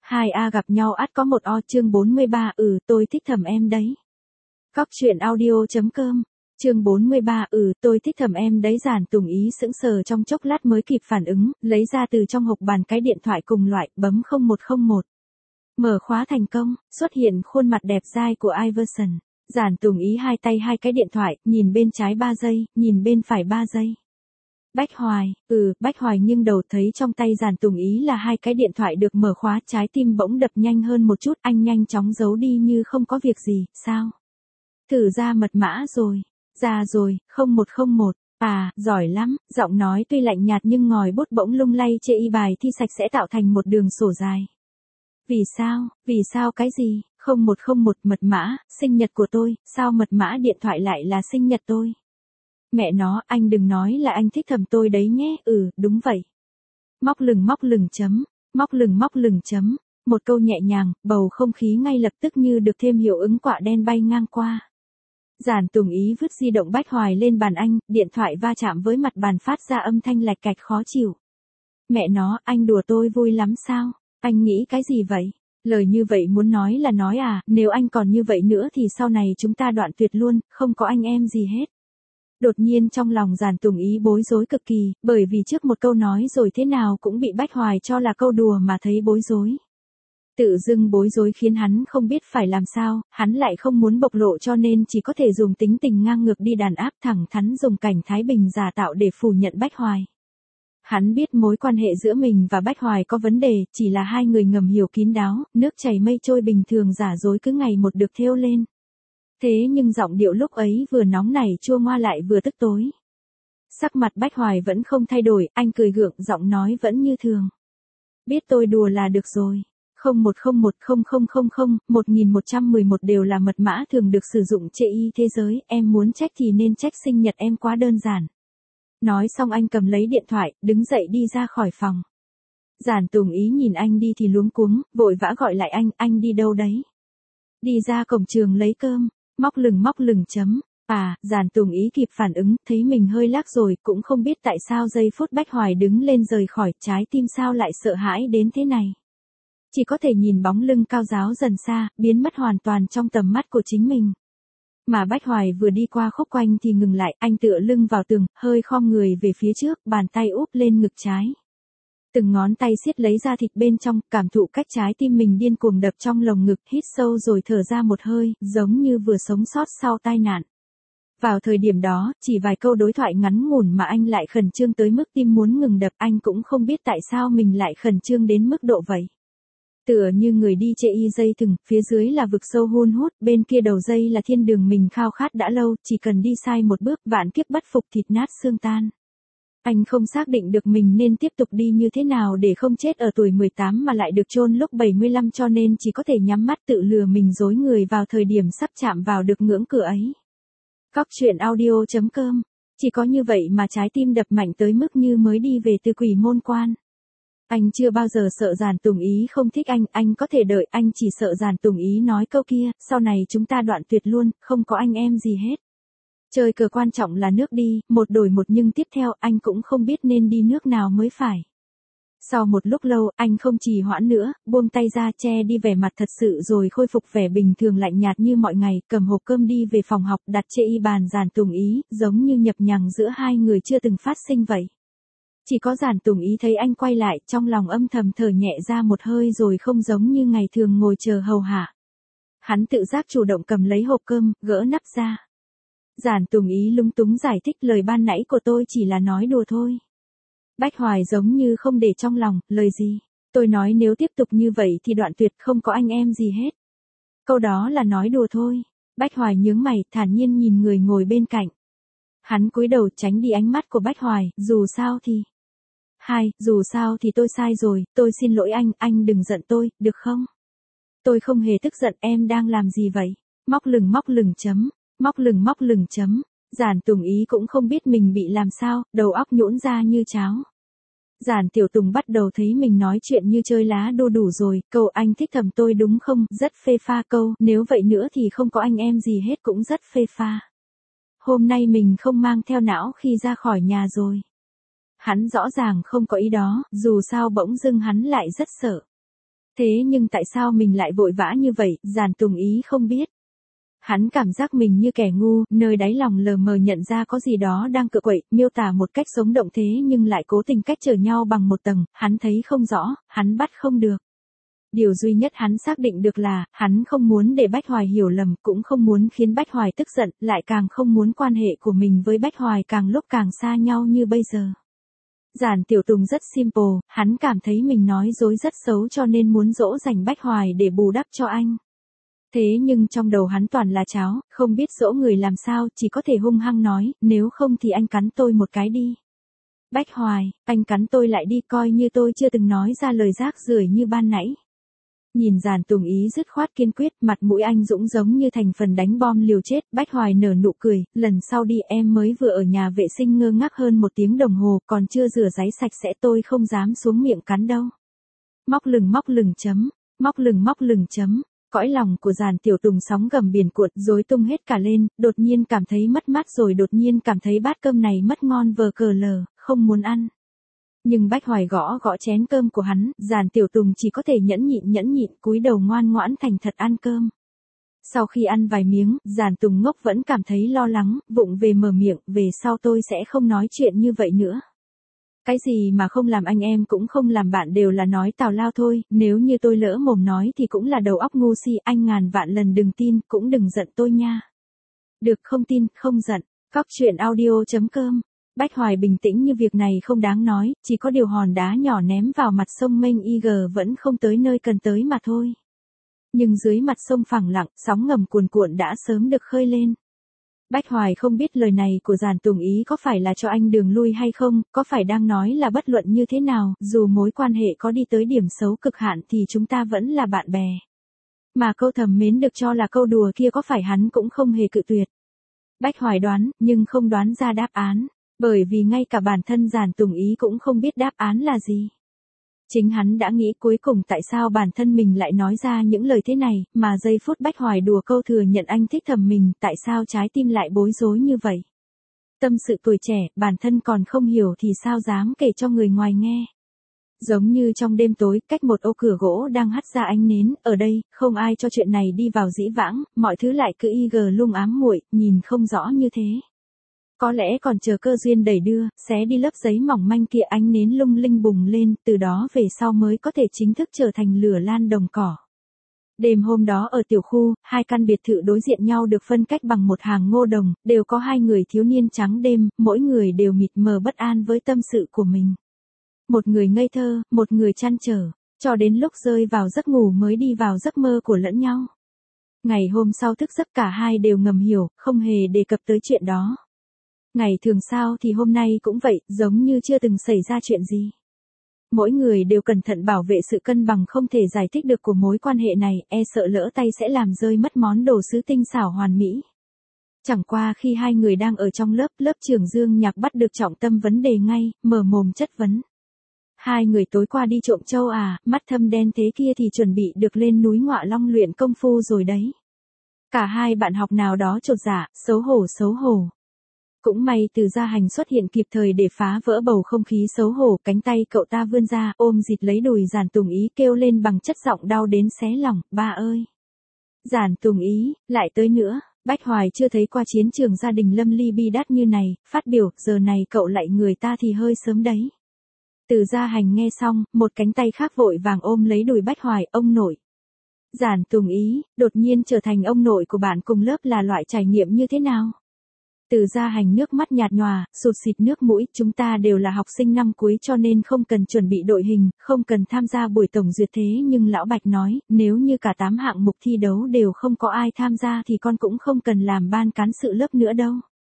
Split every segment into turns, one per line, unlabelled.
Hai A gặp nhau ắt có một O. Chương 43. Tôi thích thầm em đấy. Cóc truyện audio.com. Chương 43. Tôi thích thầm em đấy. Giản Tùng Ý sững sờ trong chốc lát mới kịp phản ứng, lấy ra từ trong hộc bàn cái điện thoại cùng loại, bấm 0101. Mở khóa thành công, xuất hiện khuôn mặt đẹp dai của Iverson. Giản Tùng Ý hai tay hai cái điện thoại, nhìn bên trái 3 giây, nhìn bên phải 3 giây. Bách Hoài, Bách Hoài nghiêng đầu thấy trong tay Giản Tùng Ý là hai cái điện thoại được mở khóa, trái tim bỗng đập nhanh hơn một chút, anh nhanh chóng giấu đi như không có việc gì. Sao? Thử ra mật mã rồi. Ra rồi, 0101. À, giỏi lắm. Giọng nói tuy lạnh nhạt nhưng ngòi bút bỗng lung lay chê y bài thi sạch sẽ tạo thành một đường sổ dài. Vì sao? Vì sao cái gì? 0101 mật mã, sinh nhật của tôi, sao mật mã điện thoại lại là sinh nhật tôi? Mẹ nó, anh đừng nói là anh thích thầm tôi đấy nhé. Đúng vậy. Móc lừng chấm. Móc lừng chấm. Một câu nhẹ nhàng, bầu không khí ngay lập tức như được thêm hiệu ứng quạ đen bay ngang qua. Giản Tùng Ý vứt di động Bách Hoài lên bàn anh, điện thoại va chạm với mặt bàn phát ra âm thanh lạch cạch khó chịu. Mẹ nó, anh đùa tôi vui lắm sao? Anh nghĩ cái gì vậy? Lời như vậy muốn nói là nói à, nếu anh còn như vậy nữa thì sau này chúng ta đoạn tuyệt luôn, không có anh em gì hết. Đột nhiên trong lòng Giản Tùng Ý bối rối cực kỳ, bởi vì trước một câu nói rồi thế nào cũng bị Bách Hoài cho là câu đùa mà thấy bối rối. Tự dưng bối rối khiến hắn không biết phải làm sao, hắn lại không muốn bộc lộ cho nên chỉ có thể dùng tính tình ngang ngược đi đàn áp, thẳng thắn dùng cảnh Thái Bình giả tạo để phủ nhận Bách Hoài. Hắn biết mối quan hệ giữa mình và Bách Hoài có vấn đề, chỉ là hai người ngầm hiểu kín đáo, nước chảy mây trôi bình thường giả dối cứ ngày một được thêu lên. Thế nhưng giọng điệu lúc ấy vừa nóng nảy chua ngoa lại vừa tức tối. Sắc mặt Bách Hoài vẫn không thay đổi, anh cười gượng, giọng nói vẫn như thường. Biết tôi đùa là được rồi. 010100001111 đều là mật mã thường được sử dụng trên thế giới, em muốn trách thì nên trách sinh nhật em quá đơn giản. Nói xong anh cầm lấy điện thoại, đứng dậy đi ra khỏi phòng. Giản Tùng Ý nhìn anh đi thì luống cuống, vội vã gọi lại anh đi đâu đấy? Đi ra cổng trường lấy cơm. Móc lừng chấm. À, Giản Tùng Ý kịp phản ứng, thấy mình hơi lác rồi, cũng không biết tại sao giây phút Bách Hoài đứng lên rời khỏi, trái tim sao lại sợ hãi đến thế này. Chỉ có thể nhìn bóng lưng cao ráo dần xa, biến mất hoàn toàn trong tầm mắt của chính mình. Mà Bách Hoài vừa đi qua khúc quanh thì ngừng lại, anh tựa lưng vào tường, hơi khom người về phía trước, bàn tay úp lên ngực trái. Từng ngón tay siết lấy da thịt bên trong, cảm thụ cách trái tim mình điên cuồng đập trong lồng ngực, hít sâu rồi thở ra một hơi, giống như vừa sống sót sau tai nạn. Vào thời điểm đó, chỉ vài câu đối thoại ngắn ngủn mà anh lại khẩn trương tới mức tim muốn ngừng đập, anh cũng không biết tại sao mình lại khẩn trương đến mức độ vậy. Tựa như người đi chê y dây thừng, phía dưới là vực sâu hun hút, bên kia đầu dây là thiên đường mình khao khát đã lâu, chỉ cần đi sai một bước, vạn kiếp bất phục thịt nát xương tan. Anh không xác định được mình nên tiếp tục đi như thế nào để không chết ở tuổi 18 mà lại được chôn lúc 75, cho nên chỉ có thể nhắm mắt tự lừa mình dối người vào thời điểm sắp chạm vào được ngưỡng cửa ấy. Cóc truyện audio.com. Chỉ có như vậy mà trái tim đập mạnh tới mức như mới đi về từ quỷ môn quan. Anh chưa bao giờ sợ Giản Tùng Ý không thích anh có thể đợi, anh chỉ sợ Giản Tùng Ý nói câu kia, sau này chúng ta đoạn tuyệt luôn, không có anh em gì hết. Chơi cờ quan trọng là nước đi, một đổi một nhưng tiếp theo anh cũng không biết nên đi nước nào mới phải. Sau một lúc lâu, anh không trì hoãn nữa, buông tay ra che đi vẻ mặt thật sự rồi khôi phục vẻ bình thường lạnh nhạt như mọi ngày, cầm hộp cơm đi về phòng học đặt trên y bàn Giản Tùng Ý, giống như nhập nhằng giữa hai người chưa từng phát sinh vậy. Chỉ có Giản Tùng Ý thấy anh quay lại, trong lòng âm thầm thở nhẹ ra một hơi rồi không giống như ngày thường ngồi chờ hầu hạ. Hắn tự giác chủ động cầm lấy hộp cơm, gỡ nắp ra. Giản Tùng Ý lúng túng giải thích lời ban nãy của tôi chỉ là nói đùa thôi. Bách Hoài giống như không để trong lòng, lời gì? Tôi nói nếu tiếp tục như vậy thì đoạn tuyệt, không có anh em gì hết. Câu đó là nói đùa thôi. Bách Hoài nhướng mày, thản nhiên nhìn người ngồi bên cạnh. Hắn cúi đầu tránh đi ánh mắt của Bách Hoài, dù sao thì tôi sai rồi, tôi xin lỗi anh đừng giận tôi, được không? Tôi không hề tức giận, em đang làm gì vậy? Móc lừng chấm. Móc lừng chấm. Giản Tùng Ý cũng không biết mình bị làm sao, đầu óc nhũn ra như cháo. Giản Tiểu Tùng bắt đầu thấy mình nói chuyện như chơi lá đu đủ rồi, câu anh thích thầm tôi đúng không, rất phê pha, câu nếu vậy nữa thì không có anh em gì hết cũng rất phê pha. Hôm nay mình không mang theo não khi ra khỏi nhà rồi. Hắn rõ ràng không có ý đó, dù sao bỗng dưng hắn lại rất sợ. Thế nhưng tại sao mình lại vội vã như vậy, Giản Tùng Ý không biết. Hắn cảm giác mình như kẻ ngu, nơi đáy lòng lờ mờ nhận ra có gì đó đang cựa quậy, miêu tả một cách sống động thế nhưng lại cố tình cách trở nhau bằng một tầng, hắn thấy không rõ, hắn bắt không được. Điều duy nhất hắn xác định được là, hắn không muốn để Bách Hoài hiểu lầm, cũng không muốn khiến Bách Hoài tức giận, lại càng không muốn quan hệ của mình với Bách Hoài càng lúc càng xa nhau như bây giờ. Giản Tiểu Tùng rất simple, hắn cảm thấy mình nói dối rất xấu cho nên muốn dỗ dành Bách Hoài để bù đắp cho anh. Thế nhưng trong đầu hắn toàn là cháo, không biết dỗ người làm sao, chỉ có thể hung hăng nói, nếu không thì anh cắn tôi một cái đi. Bách Hoài, anh cắn tôi lại đi, coi như tôi chưa từng nói ra lời rác rưởi như ban nãy. Nhìn Giản Tùng Ý dứt khoát kiên quyết, mặt mũi anh dũng giống như thành phần đánh bom liều chết, Bách Hoài nở nụ cười, lần sau đi em mới vừa ở nhà vệ sinh ngơ ngác hơn 1 tiếng đồng hồ, còn chưa rửa ráy sạch sẽ tôi không dám xuống miệng cắn đâu. Móc lửng chấm, móc lửng chấm. Cõi lòng của Giản Tiểu Tùng sóng gầm biển cuộn, rối tung hết cả lên, đột nhiên cảm thấy mất mát rồi đột nhiên cảm thấy bát cơm này mất ngon vờ cờ lờ, không muốn ăn. Nhưng Bách Hoài gõ chén cơm của hắn, Giản Tiểu Tùng chỉ có thể nhẫn nhịn, cúi đầu ngoan ngoãn thành thật ăn cơm. Sau khi ăn vài miếng, Giản Tùng ngốc vẫn cảm thấy lo lắng, vụng về mở miệng, về sau tôi sẽ không nói chuyện như vậy nữa. Cái gì mà không làm anh em cũng không làm bạn đều là nói tào lao thôi, nếu như tôi lỡ mồm nói thì cũng là đầu óc ngu si, anh ngàn vạn lần đừng tin, cũng đừng giận tôi nha. Được, không tin, không giận. Cóc.audio.com. Bách Hoài bình tĩnh như việc này không đáng nói, chỉ có điều hòn đá nhỏ ném vào mặt sông mênh IG vẫn không tới nơi cần tới mà thôi. Nhưng dưới mặt sông phẳng lặng, sóng ngầm cuồn cuộn đã sớm được khơi lên. Bách Hoài không biết lời này của Giản Tùng Ý có phải là cho anh đường lui hay không, có phải đang nói là bất luận như thế nào, dù mối quan hệ có đi tới điểm xấu cực hạn thì chúng ta vẫn là bạn bè. Mà câu thầm mến được cho là câu đùa kia có phải hắn cũng không hề cự tuyệt. Bách Hoài đoán, nhưng không đoán ra đáp án, bởi vì ngay cả bản thân Giản Tùng Ý cũng không biết đáp án là gì. Chính hắn đã nghĩ cuối cùng tại sao bản thân mình lại nói ra những lời thế này, mà giây phút Bách Hoài đùa câu thừa nhận anh thích thầm mình, tại sao trái tim lại bối rối như vậy. Tâm sự tuổi trẻ, bản thân còn không hiểu thì sao dám kể cho người ngoài nghe. Giống như trong đêm tối, cách một ô cửa gỗ đang hắt ra ánh nến, ở đây, không ai cho chuyện này đi vào dĩ vãng, mọi thứ lại cứ IG lung ám muội, nhìn không rõ như thế. Có lẽ còn chờ cơ duyên đẩy đưa, xé đi lớp giấy mỏng manh kia ánh nến lung linh bùng lên, từ đó về sau mới có thể chính thức trở thành lửa lan đồng cỏ. Đêm hôm đó ở tiểu khu, 2 căn biệt thự đối diện nhau được phân cách bằng một hàng ngô đồng, đều có 2 người thiếu niên trắng đêm, mỗi người đều mịt mờ bất an với tâm sự của mình. Một người ngây thơ, một người trăn trở, cho đến lúc rơi vào giấc ngủ mới đi vào giấc mơ của lẫn nhau. Ngày hôm sau thức giấc cả hai đều ngầm hiểu, không hề đề cập tới chuyện đó. Ngày thường sao thì hôm nay cũng vậy, giống như chưa từng xảy ra chuyện gì. Mỗi người đều cẩn thận bảo vệ sự cân bằng không thể giải thích được của mối quan hệ này, e sợ lỡ tay sẽ làm rơi mất món đồ sứ tinh xảo hoàn mỹ. Chẳng qua khi hai người đang ở trong lớp trưởng Dương Nhạc bắt được trọng tâm vấn đề ngay, mở mồm chất vấn. Hai người tối qua đi trộm trâu à, mắt thâm đen thế kia thì chuẩn bị được lên núi Ngọa Long luyện công phu rồi đấy. Cả hai bạn học nào đó chột dạ, xấu hổ. Cũng may Từ Gia Hành xuất hiện kịp thời để phá vỡ bầu không khí xấu hổ, cánh tay cậu ta vươn ra, ôm dịt lấy đùi Giản Tùng Ý kêu lên bằng chất giọng đau đến xé lòng, ba ơi. Giản Tùng Ý, lại tới nữa, Bách Hoài chưa thấy qua chiến trường gia đình lâm ly bi đát như này, phát biểu, giờ này cậu lại người ta thì hơi sớm đấy. Từ Gia Hành nghe xong, một cánh tay khác vội vàng ôm lấy đùi Bách Hoài, ông nội. Giản Tùng Ý, đột nhiên trở thành ông nội của bạn cùng lớp là loại trải nghiệm như thế nào? Từ Gia Hành nước mắt nhạt nhòa, sụt xịt nước mũi, chúng ta đều là học sinh năm cuối cho nên không cần chuẩn bị đội hình, không cần tham gia buổi tổng duyệt thế nhưng Lão Bạch nói, nếu như cả 8 hạng mục thi đấu đều không có ai tham gia thì con cũng không cần làm ban cán sự lớp nữa đâu.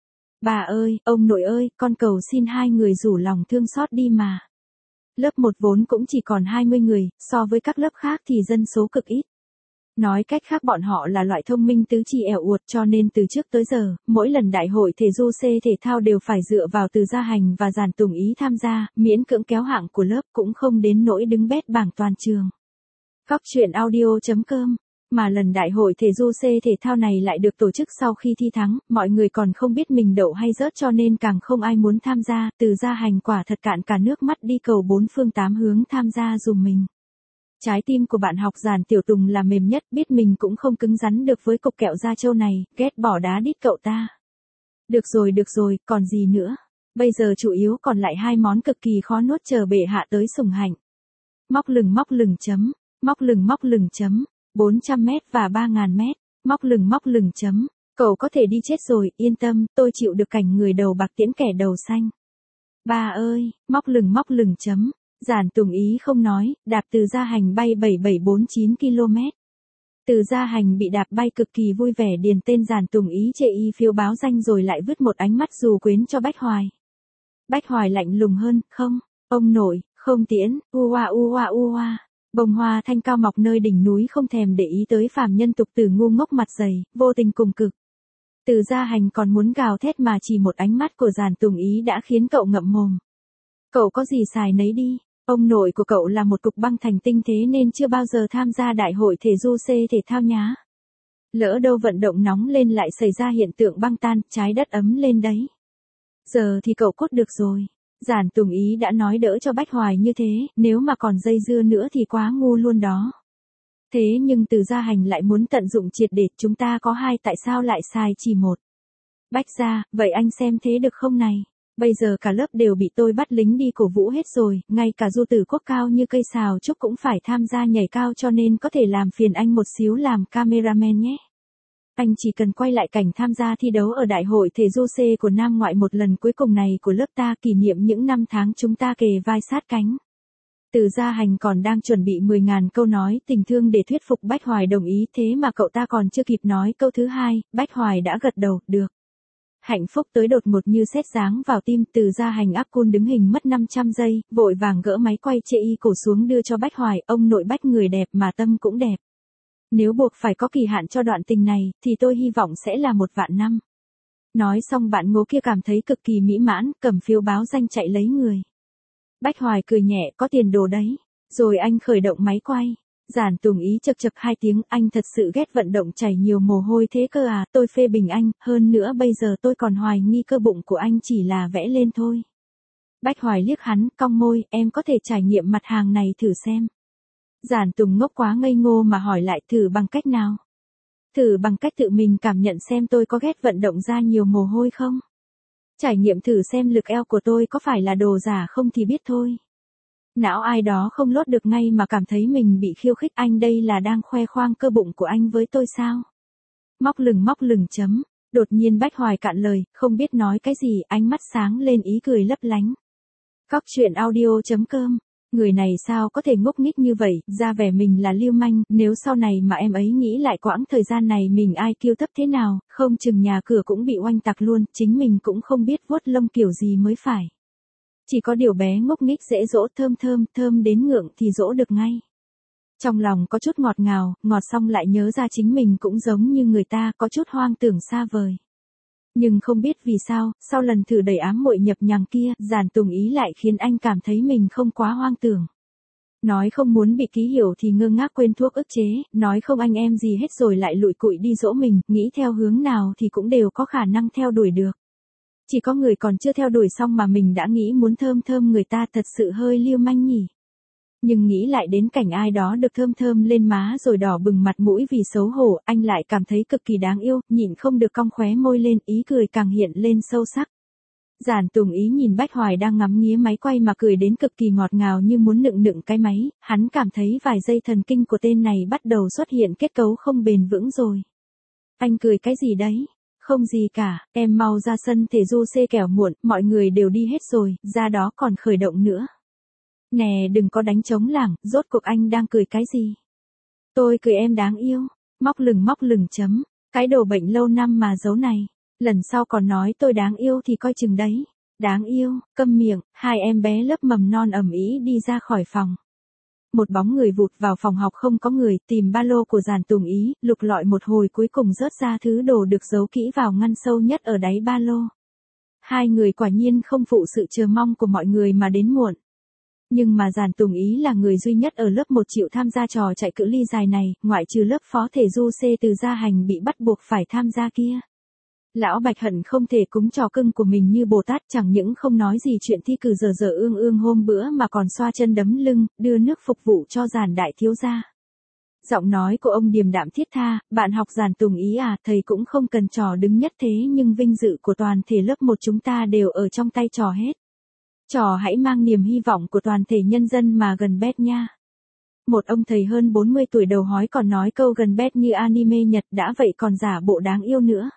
Bà ơi, ông nội ơi, con cầu xin hai người rủ lòng thương xót đi mà. Lớp 1 vốn cũng chỉ còn 20 người, so với các lớp khác thì dân số cực ít. Nói cách khác bọn họ là loại thông minh tứ chi ẻo uột cho nên từ trước tới giờ, mỗi lần đại hội thể du C thể thao đều phải dựa vào Từ Gia Hành và Giản Tùng Ý tham gia, miễn cưỡng kéo hạng của lớp cũng không đến nỗi đứng bét bảng toàn trường. Cóc.audio.com. Mà lần đại hội thể du C thể thao này lại được tổ chức sau khi thi thắng, mọi người còn không biết mình đậu hay rớt cho nên càng không ai muốn tham gia, Từ Gia Hành quả thật cạn cả nước mắt đi cầu 4 phương 8 hướng tham gia dùm mình. Trái tim của bạn học Giản Tiểu Tùng là mềm nhất, biết mình cũng không cứng rắn được với cục kẹo da trâu này, ghét bỏ đá đít cậu ta. Được rồi, còn gì nữa? Bây giờ chủ yếu còn lại hai món cực kỳ khó nuốt chờ bệ hạ tới sủng hạnh. Móc lừng chấm, 400 mét và 3.000 mét, móc lừng chấm, cậu có thể đi chết rồi, yên tâm, tôi chịu được cảnh người đầu bạc tiễn kẻ đầu xanh. Ba ơi, móc lừng chấm, Giản Tùng Ý không nói, đạp từ Gia Hành bay 7749 km. Từ Gia Hành bị đạp bay cực kỳ vui vẻ điền tên Giản Tùng Ý chê y phiếu báo danh rồi lại vứt một ánh mắt dù quến cho Bách Hoài. Bách Hoài lạnh lùng hơn, không, ông nội, không tiễn, ua. Bông hoa thanh cao mọc nơi đỉnh núi không thèm để ý tới phàm nhân tục tử ngu ngốc mặt dày, vô tình cùng cực. Từ Gia Hành còn muốn gào thét mà chỉ một ánh mắt của Giản Tùng Ý đã khiến cậu ngậm mồm. Cậu có gì xài nấy đi, ông nội của cậu là một cục băng thành tinh thế nên chưa bao giờ tham gia đại hội thể du thể thao nhá. Lỡ đâu vận động nóng lên lại xảy ra hiện tượng băng tan, trái đất ấm lên đấy. Giờ thì cậu cốt được rồi. Giản Tùng Ý đã nói đỡ cho Bách Hoài như thế, nếu mà còn dây dưa nữa thì quá ngu luôn đó. Thế nhưng Từ Gia Hành lại muốn tận dụng triệt để, chúng ta có hai tại sao lại xài chỉ một. Bách gia, vậy anh xem thế được không này? Bây giờ cả lớp đều bị tôi bắt lính đi cổ vũ hết rồi, ngay cả Du Tử Quốc cao như cây sào trúc cũng phải tham gia nhảy cao cho nên có thể làm phiền anh một xíu làm cameraman nhé. Anh chỉ cần quay lại cảnh tham gia thi đấu ở đại hội thể du của Nam Ngoại một lần cuối cùng này của lớp ta kỷ niệm những năm tháng chúng ta kề vai sát cánh. Từ Gia Hành còn đang chuẩn bị 10.000 câu nói tình thương để thuyết phục Bách Hoài đồng ý thế mà cậu ta còn chưa kịp nói câu thứ hai, Bách Hoài đã gật đầu, được. Hạnh phúc tới đột ngột như sét giáng vào tim. Từ Gia Hành áp cun đứng hình mất 500 giây, vội vàng gỡ máy quay chê y cổ xuống đưa cho Bách Hoài, ông nội Bách người đẹp mà tâm cũng đẹp. Nếu buộc phải có kỳ hạn cho đoạn tình này, thì tôi hy vọng sẽ là 1 vạn năm. Nói xong bạn ngố kia cảm thấy cực kỳ mỹ mãn, cầm phiếu báo danh chạy lấy người. Bách Hoài cười nhẹ, có tiền đồ đấy. Rồi anh khởi động máy quay. Giản Tùng Ý chậc 2 tiếng, anh thật sự ghét vận động chảy nhiều mồ hôi thế cơ à, tôi phê bình anh, hơn nữa bây giờ tôi còn hoài nghi cơ bụng của anh chỉ là vẽ lên thôi. Bách Hoài liếc hắn, cong môi, em có thể trải nghiệm mặt hàng này thử xem. Giản Tùng ngốc quá ngây ngô mà hỏi lại, thử bằng cách nào? Thử bằng cách tự mình cảm nhận xem tôi có ghét vận động ra nhiều mồ hôi không? Trải nghiệm thử xem lực eo của tôi có phải là đồ giả không thì biết thôi. Não ai đó không lốt được ngay mà cảm thấy mình bị khiêu khích, anh đây là đang khoe khoang cơ bụng của anh với tôi sao? Móc lừng chấm. Đột nhiên Bách Hoài cạn lời, không biết nói cái gì, ánh mắt sáng lên ý cười lấp lánh. Cóc truyện audio.com. Người này sao có thể ngốc nghếch như vậy, ra vẻ mình là lưu manh, nếu sau này mà em ấy nghĩ lại quãng thời gian này mình ai kiêu thấp thế nào, không chừng nhà cửa cũng bị oanh tạc luôn, chính mình cũng không biết vuốt lông kiểu gì mới phải. Chỉ có điều bé ngốc nghếch dễ dỗ, thơm đến ngượng thì dỗ được ngay. Trong lòng có chút ngọt ngào, ngọt xong lại nhớ ra chính mình cũng giống như người ta, có chút hoang tưởng xa vời. Nhưng không biết vì sao, sau lần thử đẩy ám muội nhập nhằng kia, Giản Tùng Ý lại khiến anh cảm thấy mình không quá hoang tưởng. Nói không muốn bị ký hiểu thì ngơ ngác quên thuốc ức chế, nói không anh em gì hết rồi lại lụi cụi đi dỗ mình, nghĩ theo hướng nào thì cũng đều có khả năng theo đuổi được. Chỉ có người còn chưa theo đuổi xong mà mình đã nghĩ muốn thơm người ta, thật sự hơi lưu manh nhỉ. Nhưng nghĩ lại đến cảnh ai đó được thơm lên má rồi đỏ bừng mặt mũi vì xấu hổ, anh lại cảm thấy cực kỳ đáng yêu, nhịn không được cong khóe môi lên, ý cười càng hiện lên sâu sắc. Giản Tùng Ý nhìn Bách Hoài đang ngắm nghía máy quay mà cười đến cực kỳ ngọt ngào như muốn nựng cái máy, hắn cảm thấy vài dây thần kinh của tên này bắt đầu xuất hiện kết cấu không bền vững rồi. Anh cười cái gì đấy? Không gì cả, em mau ra sân thể du kẻo muộn, mọi người đều đi hết rồi, ra đó còn khởi động nữa. Nè đừng có đánh trống lảng, rốt cuộc anh đang cười cái gì? Tôi cười em đáng yêu. Móc lừng chấm. Cái đồ bệnh lâu năm mà giấu này. Lần sau còn nói tôi đáng yêu thì coi chừng đấy. Đáng yêu, câm miệng, hai em bé lớp mầm non ầm ĩ đi ra khỏi phòng. Một bóng người vụt vào phòng học không có người, tìm ba lô của Giản Tùng Ý, lục lọi một hồi cuối cùng rớt ra thứ đồ được giấu kỹ vào ngăn sâu nhất ở đáy ba lô. Hai người quả nhiên không phụ sự chờ mong của mọi người mà đến muộn. Nhưng mà Giản Tùng Ý là người duy nhất ở lớp 1 chịu tham gia trò chạy cự ly dài này, ngoại trừ lớp phó thể du Từ Gia Hành bị bắt buộc phải tham gia kia. Lão Bạch hận không thể cúng trò cưng của mình như Bồ Tát, chẳng những không nói gì chuyện thi cử giờ giờ ương ương hôm bữa mà còn xoa chân đấm lưng, đưa nước phục vụ cho Giản đại thiếu gia. Giọng nói của ông điềm đạm thiết tha, bạn học Giản Tùng Ý à, thầy cũng không cần trò đứng nhất thế nhưng vinh dự của toàn thể lớp 1 chúng ta đều ở trong tay trò hết. Trò hãy mang niềm hy vọng của toàn thể nhân dân mà gần bét nha. Một ông thầy hơn 40 tuổi đầu hói còn nói câu gần bét như anime Nhật, đã vậy còn giả bộ đáng yêu nữa.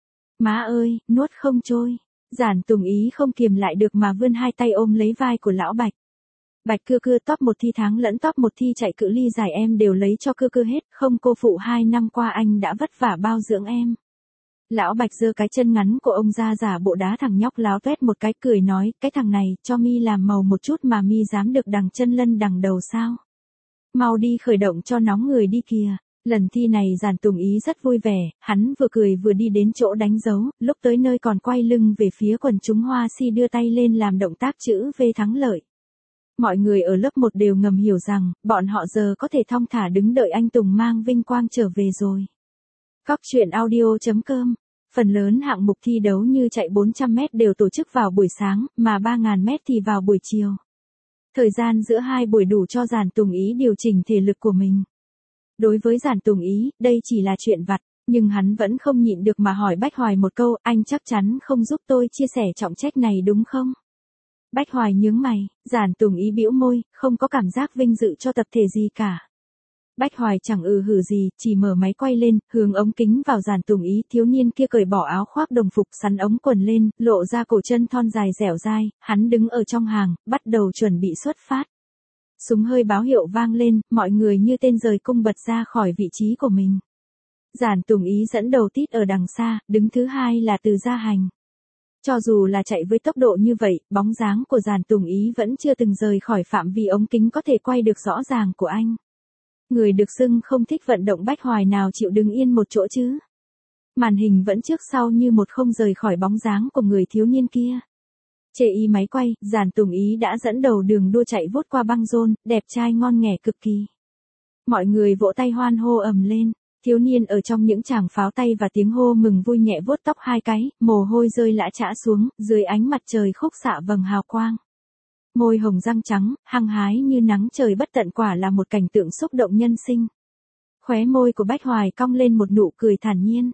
Má ơi, nuốt không trôi. Giản Tùng Ý không kiềm lại được mà vươn hai tay ôm lấy vai của lão Bạch. Bạch cưa cưa, top 1 thi tháng lẫn top 1 thi chạy cự ly giải em đều lấy cho cưa cưa hết, không cô phụ 2 năm qua anh đã vất vả bao dưỡng em. Lão Bạch giơ cái chân ngắn của ông ra giả bộ đá thằng nhóc láo tuét một cái, cười nói, cái thằng này, cho mi làm màu một chút mà mi dám được đằng chân lân đằng đầu sao? Mau đi khởi động cho nóng người đi kìa. Lần thi này Giản Tùng Ý rất vui vẻ, hắn vừa cười vừa đi đến chỗ đánh dấu, lúc tới nơi còn quay lưng về phía quần chúng hoa si đưa tay lên làm động tác chữ V thắng lợi. Mọi người ở lớp 1 đều ngầm hiểu rằng, bọn họ giờ có thể thong thả đứng đợi anh Tùng mang vinh quang trở về rồi. Góc truyện audio.com. Phần lớn hạng mục thi đấu như chạy 400m đều tổ chức vào buổi sáng, mà 3000m thì vào buổi chiều. Thời gian giữa hai buổi đủ cho Giản Tùng Ý điều chỉnh thể lực của mình. Đối với Giản Tùng Ý, đây chỉ là chuyện vặt, nhưng hắn vẫn không nhịn được mà hỏi Bách Hoài một câu, anh chắc chắn không giúp tôi chia sẻ trọng trách này đúng không? Bách Hoài nhướng mày, Giản Tùng Ý bĩu môi, không có cảm giác vinh dự cho tập thể gì cả. Bách Hoài chẳng hử gì, chỉ mở máy quay lên, hướng ống kính vào Giản Tùng Ý, thiếu niên kia cởi bỏ áo khoác đồng phục sắn ống quần lên, lộ ra cổ chân thon dài dẻo dai, hắn đứng ở trong hàng, bắt đầu chuẩn bị xuất phát. Súng hơi báo hiệu vang lên, mọi người như tên rời cung bật ra khỏi vị trí của mình. Giản Tùng Ý dẫn đầu tít ở đằng xa, đứng thứ hai là Từ Gia Hành. Cho dù là chạy với tốc độ như vậy, bóng dáng của Giản Tùng Ý vẫn chưa từng rời khỏi phạm vi ống kính có thể quay được rõ ràng của anh. Người được xưng không thích vận động Bách Hoài nào chịu đứng yên một chỗ chứ. Màn hình vẫn trước sau như một không rời khỏi bóng dáng của người thiếu niên kia. Chê y máy quay, Giản Tùng Ý đã dẫn đầu đường đua chạy vút qua băng rôn, đẹp trai ngon nghẻ cực kỳ. Mọi người vỗ tay hoan hô ầm lên. Thiếu niên ở trong những tràng pháo tay và tiếng hô mừng vui nhẹ vuốt tóc hai cái, mồ hôi rơi lã chã xuống, dưới ánh mặt trời khúc xạ vầng hào quang. Môi hồng răng trắng, hăng hái như nắng trời bất tận, quả là một cảnh tượng xúc động nhân sinh. Khóe môi của Bách Hoài cong lên một nụ cười thản nhiên.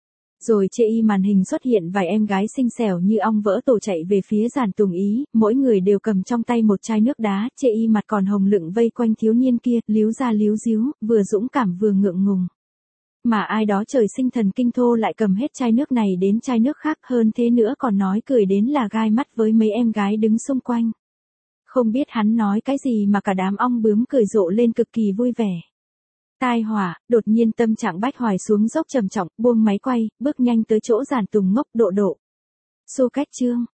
Rồi chê y màn hình xuất hiện vài em gái xinh xẻo như ong vỡ tổ chạy về phía Giản Tùng Ý, mỗi người đều cầm trong tay một chai nước đá, chê y mặt còn hồng lựng vây quanh thiếu niên kia, líu ra líu díu, vừa dũng cảm vừa ngượng ngùng. Mà ai đó trời sinh thần kinh thô lại cầm hết chai nước này đến chai nước khác, hơn thế nữa còn nói cười đến là gai mắt với mấy em gái đứng xung quanh. Không biết hắn nói cái gì mà cả đám ong bướm cười rộ lên cực kỳ vui vẻ. Tai họa, đột nhiên tâm trạng Bách Hoài xuống dốc trầm trọng, buông máy quay, bước nhanh tới chỗ Giản Tùng Ngốc. Độ. Xô cách chương.